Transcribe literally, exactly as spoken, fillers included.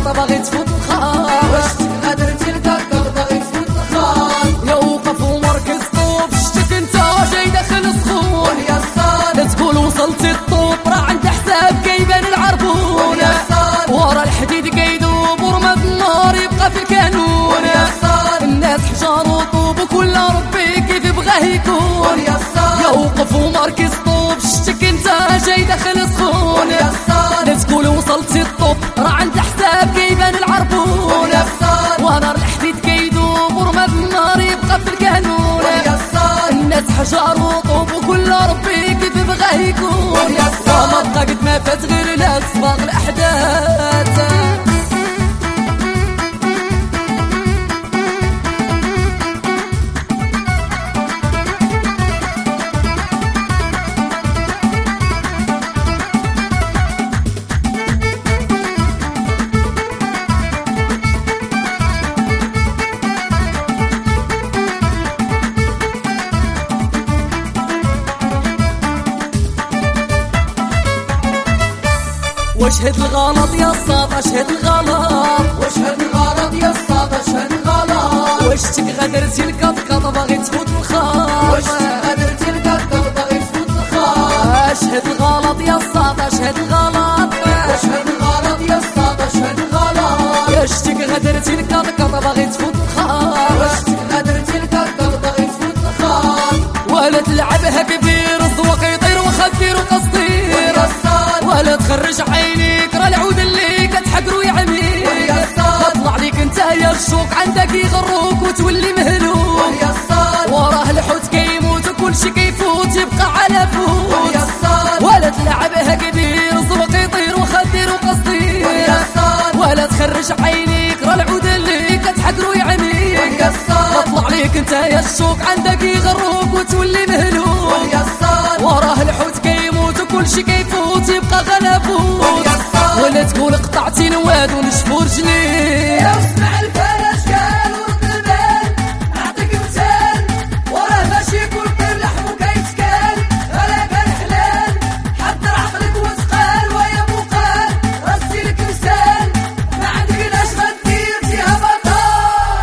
الكاط باغي تفوت الخاط، واش تقدرتي الكاط باغي تفوت الخاط، يا وقف ومركز طوب شتك انت جاي داخل سخون، ويا الصاد لا تقول وصلتي الطوب راه عند حساب كيبان العربون، ويا الصاد ورا الحديد كيذوب ورمى بالنار يبقى في الكانون، ويا الصاد الناس حجار وطوب وكل ربي كيف بغاه يكون، ويا الصاد يا وقف ومركز طوب شتك انت جاي داخل سخون، ويا الصاد لا تقول وصلتي الطوب راه عند حساب كيبان العربون، ويا الصاد ونار الحديد كيذوب ورمى بالنار يبقى في الكانون، ويا الصاد الناس حجار وطوب وكل ربي كيف بغاه يكون، ويا الصاد ما بقى قد ما فات غير لا صباغ الاحداث. واشهد الغلط يا الصاد اشهد الغلط، واشهد الغلط يا الصاد اشهد الغلط، واش تغدرتي الكاط باغي تفوت الخاط، واش تقدرتي الكاط باغي تفوت الخاط، اشهد الغلط يا الصاد اشهد الغلط، واشهد الغلط يا الصاد اشهد الغلط، واش تغدرتي الكاط باغي تفوت الخاط، واش تقدرتي الكاط باغي تفوت الخاط، ولا تلعبها كبير الذوق يطير وخدير وقصدير، ويا الصاد ولا تخرج عينيك راه العود اللي كتحقر ويعميك، ويا الصاد تطلع ليك انت يا الشوق عندك يغروك وتولي مهلوك، ويا الصاد وراه الحوت كيموت وكل شي كيفوت يبقى على فوت، ويا الصاد ولا تلعبها كبير الذوق يطير وخدير وقصدير، ويا الصاد ولا تخرج عينيك راه العود اللي كتحقر ويعميك، ويا الصاد تطلع ليك انت يا الشوق عندك يغروك وتولي مهلوك، ويا الصاد وراه الحوت كيموت وكل شي كيفوت يبقى غلبوت، ويا الصاد ولا تقول قطعتي الواد ونشفو رجلي